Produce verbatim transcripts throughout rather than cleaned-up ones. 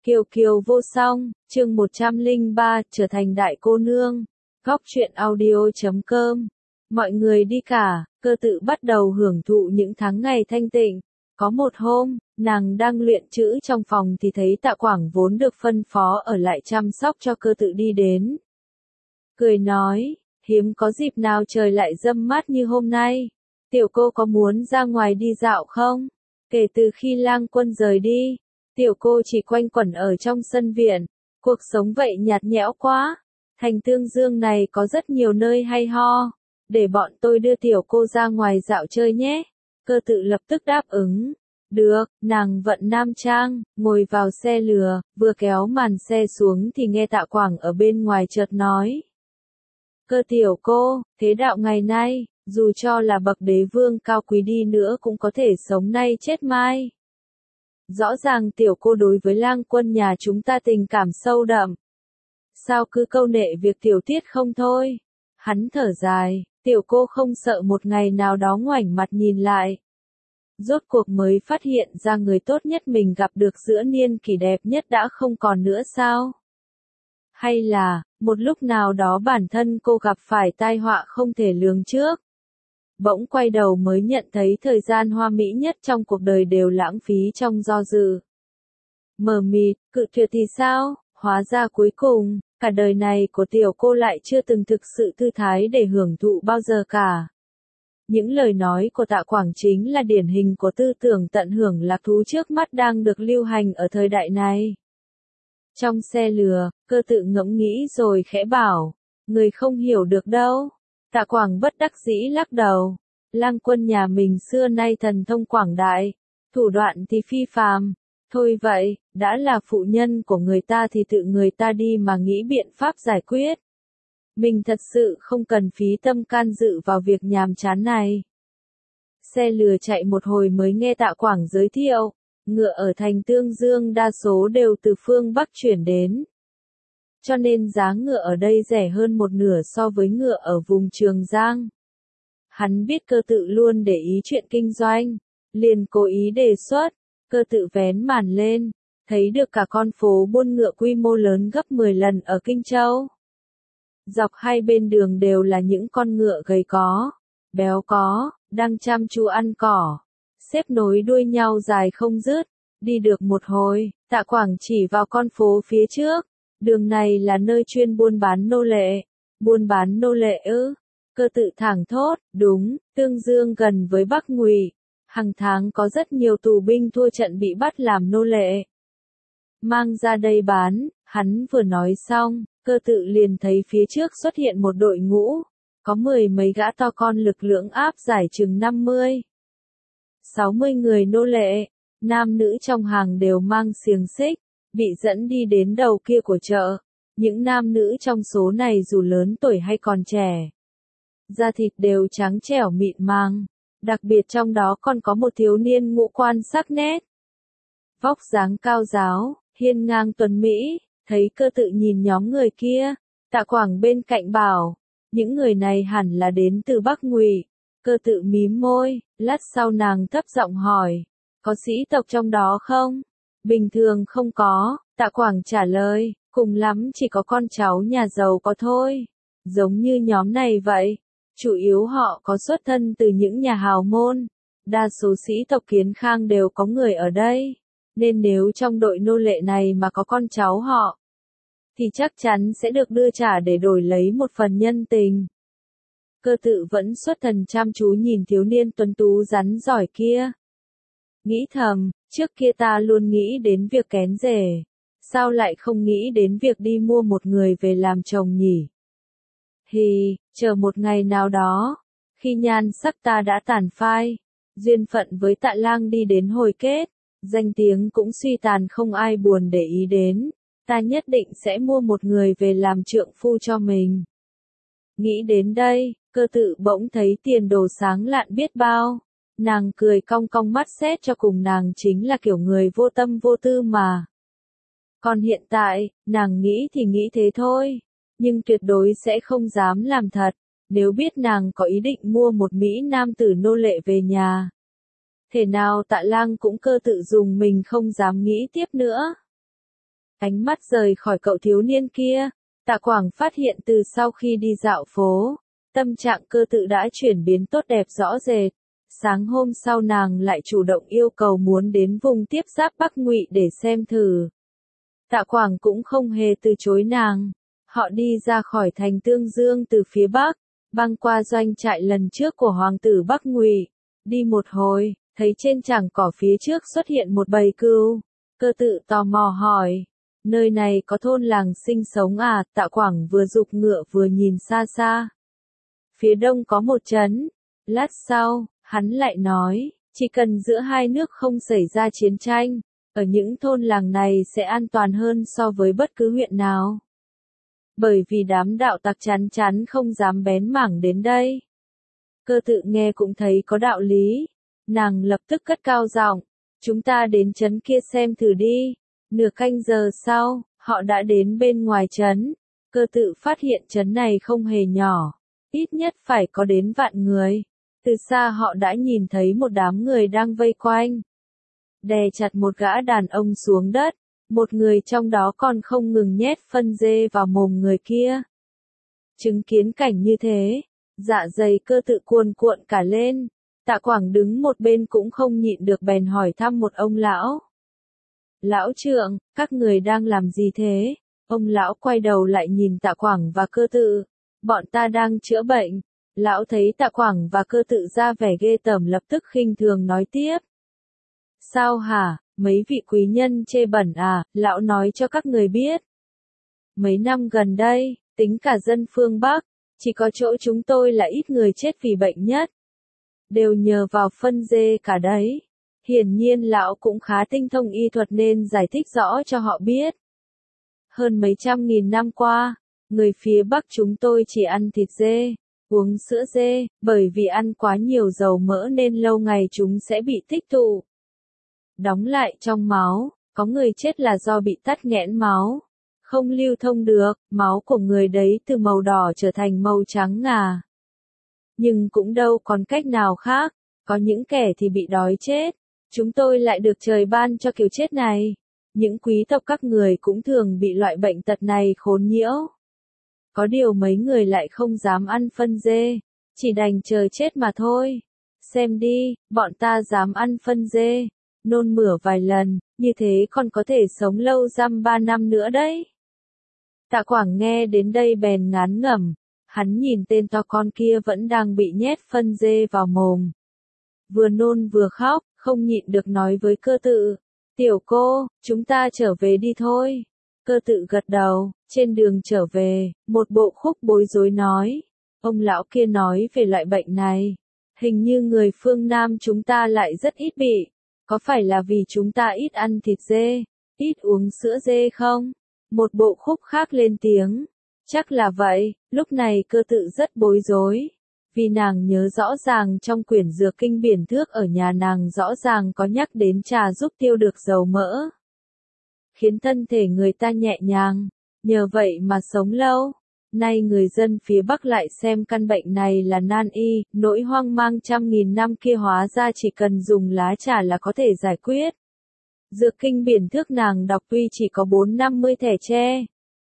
Kiều kiều vô song, chương một trăm lẻ ba, trở thành đại cô nương. Góc truyện audio chấm com. Mọi người đi cả, Cơ Tự bắt đầu hưởng thụ những tháng ngày thanh tịnh. Có một hôm, nàng đang luyện chữ trong phòng thì thấy Tạ Quảng vốn được phân phó ở lại chăm sóc cho Cơ Tự đi đến. Cười nói, hiếm có dịp nào trời lại râm mát như hôm nay. Tiểu cô có muốn ra ngoài đi dạo không? Kể từ khi Lang Quân rời đi, tiểu cô chỉ quanh quẩn ở trong sân viện, cuộc sống vậy nhạt nhẽo quá. Thành Tương Dương này có rất nhiều nơi hay ho, để bọn tôi đưa tiểu cô ra ngoài dạo chơi nhé. Cơ Tự lập tức đáp ứng. Được, nàng vận nam trang, ngồi vào xe lừa, vừa kéo màn xe xuống thì nghe Tạ Quảng ở bên ngoài chợt nói. Cơ tiểu cô, thế đạo ngày nay, dù cho là bậc đế vương cao quý đi nữa cũng có thể sống nay chết mai. Rõ ràng tiểu cô đối với Lang Quân nhà chúng ta tình cảm sâu đậm. Sao cứ câu nệ việc tiểu tiết không thôi? Hắn thở dài, tiểu cô không sợ một ngày nào đó ngoảnh mặt nhìn lại. Rốt cuộc mới phát hiện ra người tốt nhất mình gặp được giữa niên kỷ đẹp nhất đã không còn nữa sao? Hay là, một lúc nào đó bản thân cô gặp phải tai họa không thể lường trước? Bỗng quay đầu mới nhận thấy thời gian hoa mỹ nhất trong cuộc đời đều lãng phí trong do dự. Mờ mịt, cự tuyệt thì sao? Hóa ra cuối cùng, cả đời này của tiểu cô lại chưa từng thực sự thư thái để hưởng thụ bao giờ cả. Những lời nói của Tạ Quảng chính là điển hình của tư tưởng tận hưởng lạc thú trước mắt đang được lưu hành ở thời đại này. Trong xe lừa, Cơ Tự ngẫm nghĩ rồi khẽ bảo, người không hiểu được đâu. Tạ Quảng bất đắc dĩ lắc đầu. Lang Quân nhà mình xưa nay thần thông quảng đại, thủ đoạn thì phi phàm. Thôi vậy, đã là phụ nhân của người ta thì tự người ta đi mà nghĩ biện pháp giải quyết. Mình thật sự không cần phí tâm can dự vào việc nhàm chán này. Xe lừa chạy một hồi mới nghe Tạ Quảng giới thiệu, ngựa ở thành Tương Dương đa số đều từ phương Bắc chuyển đến. Cho nên giá ngựa ở đây rẻ hơn một nửa so với ngựa ở vùng Trường Giang. Hắn biết Cơ Tự luôn để ý chuyện kinh doanh, liền cố ý đề xuất. Cơ Tự vén màn lên, thấy được cả con phố buôn ngựa quy mô lớn gấp mười lần ở Kinh Châu. Dọc hai bên đường đều là những con ngựa gầy có, béo có, đang chăm chú ăn cỏ, xếp nối đuôi nhau dài không dứt. Đi được một hồi, Tạ Quảng chỉ vào con phố phía trước, đường này là nơi chuyên buôn bán nô lệ. Buôn bán nô lệ ư? Cơ Tự thẳng thốt, đúng, Tương Dương gần với Bắc Ngụy, hàng tháng có rất nhiều tù binh thua trận bị bắt làm nô lệ. Mang ra đây bán. Hắn vừa nói xong, Cơ Tự liền thấy phía trước xuất hiện một đội ngũ, có mười mấy gã to con lực lưỡng áp giải chừng năm mươi, sáu mươi người nô lệ, nam nữ trong hàng đều mang xiềng xích, bị dẫn đi đến đầu kia của chợ. Những nam nữ trong số này dù lớn tuổi hay còn trẻ, da thịt đều trắng trẻo mịn màng, đặc biệt trong đó còn có một thiếu niên ngũ quan sắc nét. Vóc dáng cao ráo, hiên ngang tuấn mỹ. Thấy Cơ Tự nhìn nhóm người kia, Tạ Quảng bên cạnh bảo, những người này hẳn là đến từ Bắc Ngụy. Cơ Tự mím môi, lát sau nàng thấp giọng hỏi, có sĩ tộc trong đó không? Bình thường không có, Tạ Quảng trả lời, cùng lắm chỉ có con cháu nhà giàu có thôi. Giống như nhóm này vậy, chủ yếu họ có xuất thân từ những nhà hào môn. Đa số sĩ tộc Kiến Khang đều có người ở đây. Nên nếu trong đội nô lệ này mà có con cháu họ, thì chắc chắn sẽ được đưa trả để đổi lấy một phần nhân tình. Cơ Tự vẫn xuất thần chăm chú nhìn thiếu niên tuấn tú rắn giỏi kia. Nghĩ thầm, trước kia ta luôn nghĩ đến việc kén rể, sao lại không nghĩ đến việc đi mua một người về làm chồng nhỉ? Hì, chờ một ngày nào đó, khi nhan sắc ta đã tàn phai, duyên phận với Tạ Lang đi đến hồi kết, danh tiếng cũng suy tàn không ai buồn để ý đến, ta nhất định sẽ mua một người về làm trượng phu cho mình. Nghĩ đến đây, Cơ Tự bỗng thấy tiền đồ sáng lạn biết bao. Nàng cười cong cong mắt xét cho cùng nàng chính là kiểu người vô tâm vô tư mà. Còn hiện tại, nàng nghĩ thì nghĩ thế thôi, nhưng tuyệt đối sẽ không dám làm thật, nếu biết nàng có ý định mua một Mỹ nam tử nô lệ về nhà. Thể nào Tạ Lang cũng Cơ Tự dùng mình không dám nghĩ tiếp nữa. Ánh mắt rời khỏi cậu thiếu niên kia, Tạ Quảng phát hiện từ sau khi đi dạo phố, tâm trạng Cơ Tự đã chuyển biến tốt đẹp rõ rệt. Sáng hôm sau nàng lại chủ động yêu cầu muốn đến vùng tiếp giáp Bắc Ngụy để xem thử. Tạ Quảng cũng không hề từ chối nàng. Họ đi ra khỏi thành Tương Dương từ phía Bắc, băng qua doanh trại lần trước của hoàng tử Bắc Ngụy. Đi một hồi, thấy trên trảng cỏ phía trước xuất hiện một bầy cừu. Cơ Tự tò mò hỏi, nơi này có thôn làng sinh sống à? Tạ Quảng vừa giục ngựa vừa nhìn xa xa. Phía đông có một trấn. Lát sau, hắn lại nói, chỉ cần giữa hai nước không xảy ra chiến tranh, ở những thôn làng này sẽ an toàn hơn so với bất cứ huyện nào. Bởi vì đám đạo tặc chắn chắn không dám bén mảng đến đây. Cơ Tự nghe cũng thấy có đạo lý. Nàng lập tức cất cao giọng, chúng ta đến trấn kia xem thử đi. Nửa canh giờ sau, họ đã đến bên ngoài trấn. Cơ Tự phát hiện trấn này không hề nhỏ, ít nhất phải có đến vạn người. Từ xa họ đã nhìn thấy một đám người đang vây quanh, đè chặt một gã đàn ông xuống đất, một người trong đó còn không ngừng nhét phân dê vào mồm người kia. Chứng kiến cảnh như thế, dạ dày Cơ Tự cuồn cuộn cả lên. Tạ Quảng đứng một bên cũng không nhịn được bèn hỏi thăm một ông lão. Lão trượng, các người đang làm gì thế? Ông lão quay đầu lại nhìn Tạ Quảng và Cơ Tự. Bọn ta đang chữa bệnh. Lão thấy Tạ Quảng và Cơ Tự ra vẻ ghê tởm lập tức khinh thường nói tiếp. Sao hả, mấy vị quý nhân chê bẩn à? Lão nói cho các người biết. Mấy năm gần đây, tính cả dân phương Bắc, chỉ có chỗ chúng tôi là ít người chết vì bệnh nhất. Đều nhờ vào phân dê cả đấy. Hiển nhiên lão cũng khá tinh thông y thuật nên giải thích rõ cho họ biết. Hơn mấy trăm nghìn năm qua, người phía Bắc chúng tôi chỉ ăn thịt dê, uống sữa dê, bởi vì ăn quá nhiều dầu mỡ nên lâu ngày chúng sẽ bị tích tụ, đóng lại trong máu. Có người chết là do bị tắc nghẽn máu, không lưu thông được, máu của người đấy từ màu đỏ trở thành màu trắng ngà. Nhưng cũng đâu còn cách nào khác, có những kẻ thì bị đói chết, chúng tôi lại được trời ban cho kiểu chết này. Những quý tộc các người cũng thường bị loại bệnh tật này khốn nhiễu. Có điều mấy người lại không dám ăn phân dê, chỉ đành chờ chết mà thôi. Xem đi, bọn ta dám ăn phân dê, nôn mửa vài lần, như thế còn có thể sống lâu dăm ba năm nữa đấy. Tạ Quảng nghe đến đây bèn ngán ngẩm, hắn nhìn tên to con kia vẫn đang bị nhét phân dê vào mồm. Vừa nôn vừa khóc, không nhịn được nói với Cơ Tự. Tiểu cô, chúng ta trở về đi thôi. Cơ Tự gật đầu, trên đường trở về, một bộ khúc bối rối nói. Ông lão kia nói về loại bệnh này. Hình như người phương Nam chúng ta lại rất ít bị. Có phải là vì chúng ta ít ăn thịt dê, ít uống sữa dê không? Một bộ khúc khác lên tiếng. Chắc là vậy, lúc này Cơ Tự rất bối rối. Vì nàng nhớ rõ ràng trong quyển dược kinh Biển Thước ở nhà nàng rõ ràng có nhắc đến trà giúp tiêu được dầu mỡ, khiến thân thể người ta nhẹ nhàng, nhờ vậy mà sống lâu. Nay người dân phía Bắc lại xem căn bệnh này là nan y, nỗi hoang mang trăm nghìn năm kia hóa ra chỉ cần dùng lá trà là có thể giải quyết. Dược kinh Biển Thước nàng đọc tuy chỉ có bốn năm mươi thẻ tre,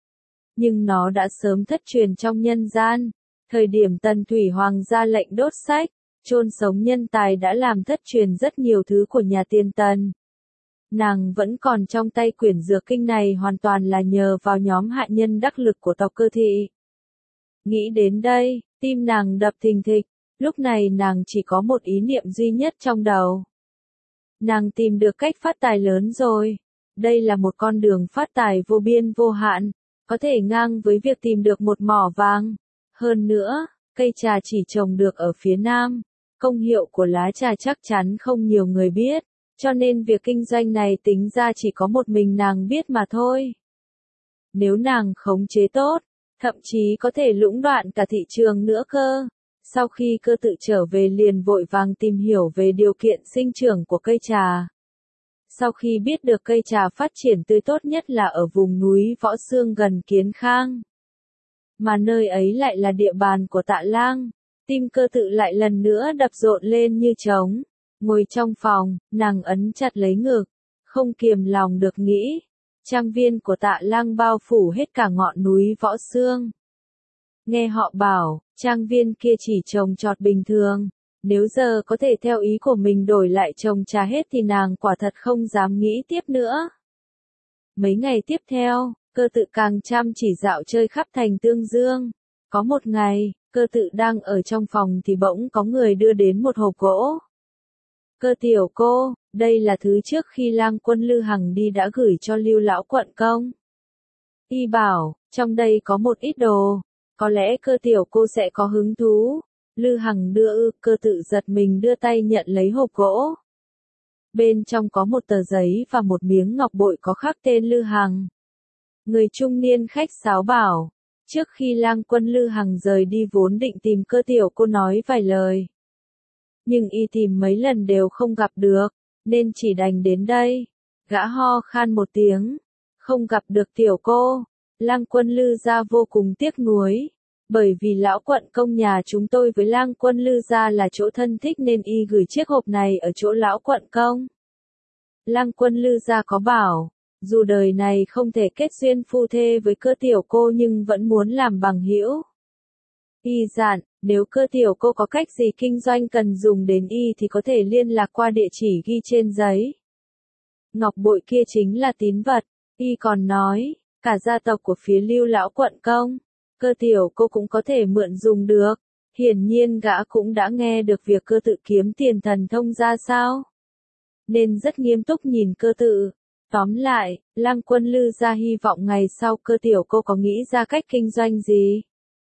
nhưng nó đã sớm thất truyền trong nhân gian. Thời điểm Tần Thủy Hoàng ra lệnh đốt sách, chôn sống nhân tài đã làm thất truyền rất nhiều thứ của nhà tiền Tần. Nàng vẫn còn trong tay quyển dược kinh này hoàn toàn là nhờ vào nhóm hạ nhân đắc lực của tộc Cơ thị. Nghĩ đến đây, tim nàng đập thình thịch, lúc này nàng chỉ có một ý niệm duy nhất trong đầu. Nàng tìm được cách phát tài lớn rồi. Đây là một con đường phát tài vô biên vô hạn, có thể ngang với việc tìm được một mỏ vàng. Hơn nữa, cây trà chỉ trồng được ở phía Nam, công hiệu của lá trà chắc chắn không nhiều người biết, cho nên việc kinh doanh này tính ra chỉ có một mình nàng biết mà thôi. Nếu nàng khống chế tốt, thậm chí có thể lũng đoạn cả thị trường nữa cơ. Sau khi Cơ Tự trở về liền vội vàng tìm hiểu về điều kiện sinh trưởng của cây trà. Sau khi biết được cây trà phát triển tươi tốt nhất là ở vùng núi Võ Xương gần Kiến Khang, mà nơi ấy lại là địa bàn của Tạ Lang, tim Cơ Tự lại lần nữa đập rộn lên như trống. Ngồi trong phòng, nàng ấn chặt lấy ngực, không kiềm lòng được nghĩ, trang viên của Tạ Lang bao phủ hết cả ngọn núi Võ Xương. Nghe họ bảo, trang viên kia chỉ trồng trọt bình thường, nếu giờ có thể theo ý của mình đổi lại trồng trà hết thì nàng quả thật không dám nghĩ tiếp nữa. Mấy ngày tiếp theo, Cơ Tự càng chăm chỉ dạo chơi khắp thành Tương Dương. Có một ngày, Cơ Tự đang ở trong phòng thì bỗng có người đưa đến một hộp gỗ. Cơ tiểu cô, đây là thứ trước khi Lang Quân Lư Hằng đi đã gửi cho Lưu lão quận công. Y bảo, trong đây có một ít đồ, có lẽ Cơ tiểu cô sẽ có hứng thú. Lư Hằng đưa ư, Cơ Tự giật mình đưa tay nhận lấy hộp gỗ. Bên trong có một tờ giấy và một miếng ngọc bội có khắc tên Lư Hằng. Người trung niên khách sáo bảo, trước khi Lang Quân Lư Hằng rời đi vốn định tìm Cơ tiểu cô nói vài lời. Nhưng y tìm mấy lần đều không gặp được, nên chỉ đành đến đây. Gã ho khan một tiếng, không gặp được tiểu cô. Lang Quân Lư gia vô cùng tiếc nuối, bởi vì lão quận công nhà chúng tôi với Lang Quân Lư gia là chỗ thân thích nên y gửi chiếc hộp này ở chỗ lão quận công. Lang Quân Lư gia có bảo, dù đời này không thể kết duyên phu thê với Cơ tiểu cô nhưng vẫn muốn làm bằng hữu. Y dặn, nếu Cơ tiểu cô có cách gì kinh doanh cần dùng đến y thì có thể liên lạc qua địa chỉ ghi trên giấy. Ngọc bội kia chính là tín vật. Y còn nói, cả gia tộc của phía Lưu lão quận công, Cơ tiểu cô cũng có thể mượn dùng được. Hiển nhiên gã cũng đã nghe được việc Cơ Tự kiếm tiền thần thông ra sao, nên rất nghiêm túc nhìn Cơ Tự. Tóm lại, Lang Quân Lư gia hy vọng ngày sau Cơ tiểu cô có nghĩ ra cách kinh doanh gì.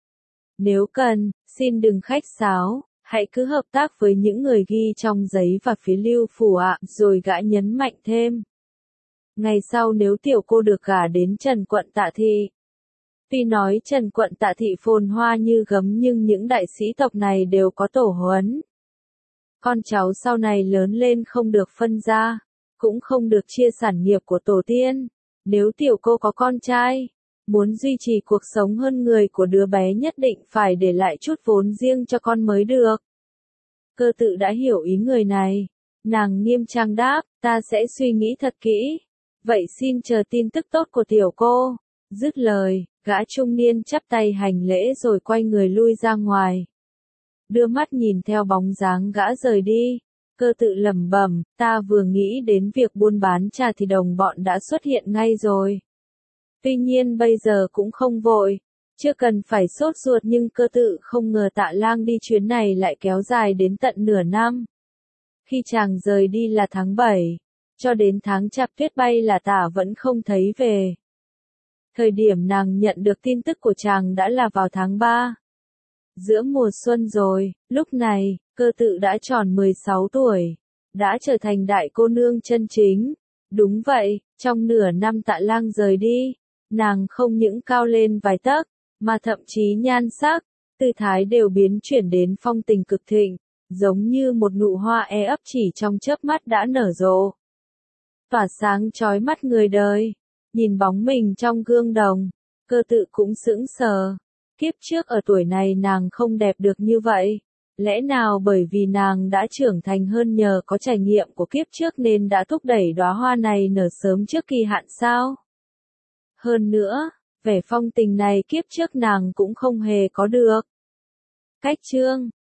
Nếu cần, xin đừng khách sáo, hãy cứ hợp tác với những người ghi trong giấy và phía Lưu phủ ạ, rồi gã nhấn mạnh thêm. Ngày sau nếu tiểu cô được gả đến Trần quận Tạ Thị. Tuy nói Trần quận Tạ Thị phồn hoa như gấm nhưng những đại sĩ tộc này đều có tổ huấn. Con cháu sau này lớn lên không được phân ra, cũng không được chia sản nghiệp của tổ tiên. Nếu tiểu cô có con trai, muốn duy trì cuộc sống hơn người của đứa bé nhất định phải để lại chút vốn riêng cho con mới được. Cơ Tự đã hiểu ý người này. Nàng nghiêm trang đáp, ta sẽ suy nghĩ thật kỹ. Vậy xin chờ tin tức tốt của tiểu cô. Dứt lời, gã trung niên chắp tay hành lễ rồi quay người lui ra ngoài. Đưa mắt nhìn theo bóng dáng gã rời đi. Cơ Tự lẩm bẩm, ta vừa nghĩ đến việc buôn bán trà thì đồng bọn đã xuất hiện ngay rồi. Tuy nhiên bây giờ cũng không vội, chưa cần phải sốt ruột nhưng Cơ Tự không ngờ Tạ Lang đi chuyến này lại kéo dài đến tận nửa năm. Khi chàng rời đi là tháng bảy, cho đến tháng Chạp tuyết bay là Tả vẫn không thấy về. Thời điểm nàng nhận được tin tức của chàng đã là vào tháng ba. Giữa mùa xuân rồi, lúc này, Cơ Tự đã tròn mười sáu tuổi, đã trở thành đại cô nương chân chính. Đúng vậy, trong nửa năm Tạ Lang rời đi, nàng không những cao lên vài tấc, mà thậm chí nhan sắc, tư thái đều biến chuyển đến phong tình cực thịnh, giống như một nụ hoa e ấp chỉ trong chớp mắt đã nở rộ. Tỏa sáng chói mắt người đời, nhìn bóng mình trong gương đồng, Cơ Tự cũng sững sờ. Kiếp trước ở tuổi này nàng không đẹp được như vậy. Lẽ nào bởi vì nàng đã trưởng thành hơn nhờ có trải nghiệm của kiếp trước nên đã thúc đẩy đóa hoa này nở sớm trước kỳ hạn sao? Hơn nữa, vẻ phong tình này kiếp trước nàng cũng không hề có được. Cách chương